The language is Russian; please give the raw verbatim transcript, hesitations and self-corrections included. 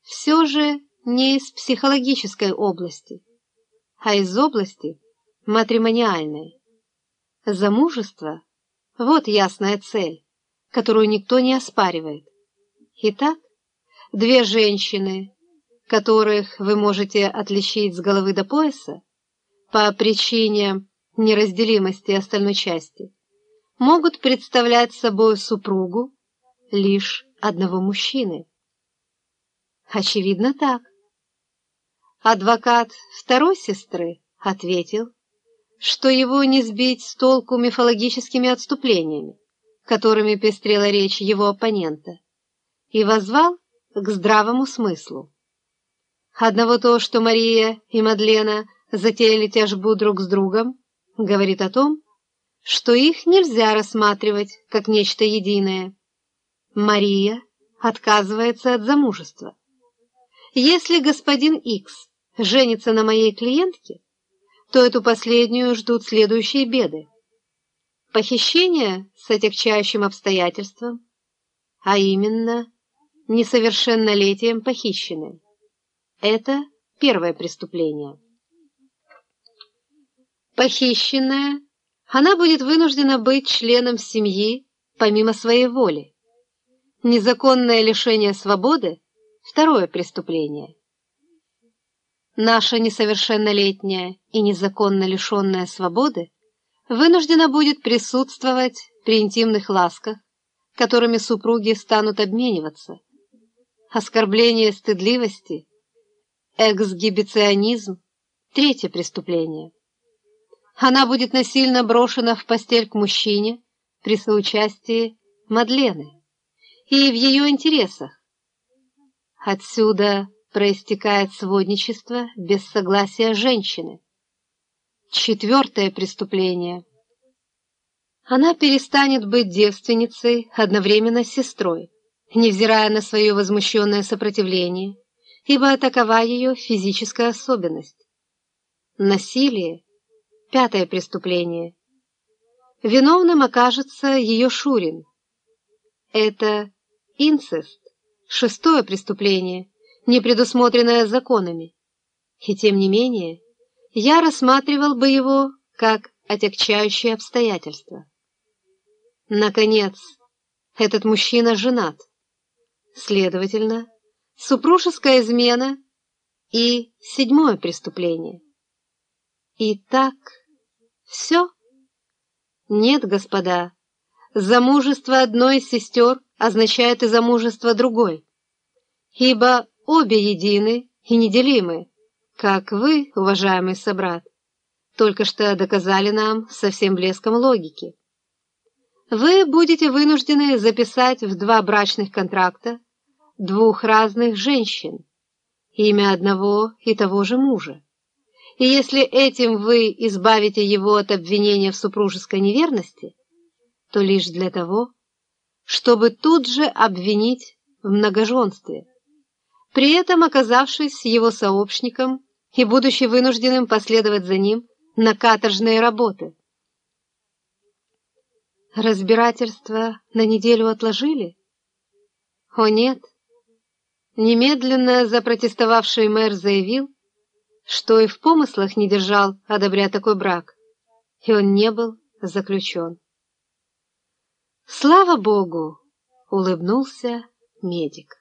все же не из психологической области, а из области матримониальной. Замужество — вот ясная цель, которую никто не оспаривает. Итак, две женщины, которых вы можете отличить с головы до пояса по причине неразделимости остальной части, могут представлять собой супругу лишь одного мужчины. Очевидно, так. Адвокат второй сестры ответил, что его не сбить с толку мифологическими отступлениями, которыми пестрела речь его оппонента, и воззвал к здравому смыслу. Одного то, что Мария и Мадлена затеяли тяжбу друг с другом, говорит о том, что их нельзя рассматривать как нечто единое. Мария отказывается от замужества. Если господин Икс женится на моей клиентке, то эту последнюю ждут следующие беды. Похищение с отягчающим обстоятельством, а именно несовершеннолетием похищенной. Это первое преступление. Похищенная, она будет вынуждена быть членом семьи помимо своей воли. Незаконное лишение свободы – второе преступление. Наша несовершеннолетняя и незаконно лишенная свободы вынуждена будет присутствовать при интимных ласках, которыми супруги станут обмениваться. Оскорбление стыдливости, эксгибиционизм – третье преступление. Она будет насильно брошена в постель к мужчине при соучастии Мадлены и в ее интересах. Отсюда проистекает сводничество без согласия женщины. Четвертое преступление. Она перестанет быть девственницей одновременно с сестрой, невзирая на свое возмущенное сопротивление, ибо такова ее физическая особенность. Насилие – пятое преступление. Виновным окажется ее шурин. Это инцест, шестое преступление, не предусмотренное законами. И тем не менее, я рассматривал бы его как отягчающее обстоятельство. Наконец, этот мужчина женат. Следовательно, супружеская измена и седьмое преступление. Итак, все? Нет, господа, замужество одной из сестер означает и замужество другой, ибо обе едины и неделимы, как вы, уважаемый собрат, только что доказали нам со всем блеском логики. Вы будете вынуждены записать в два брачных контракта двух разных женщин, имя одного и того же мужа. И если этим вы избавите его от обвинения в супружеской неверности, то лишь для того, чтобы тут же обвинить в многоженстве, при этом оказавшись его сообщником и будучи вынужденным последовать за ним на каторжные работы. Разбирательство на неделю отложили? О нет! Немедленно запротестовавший мэр заявил, что и в помыслах не держал одобрять такой брак, и он не был заключен. «Слава Богу!» — улыбнулся медик.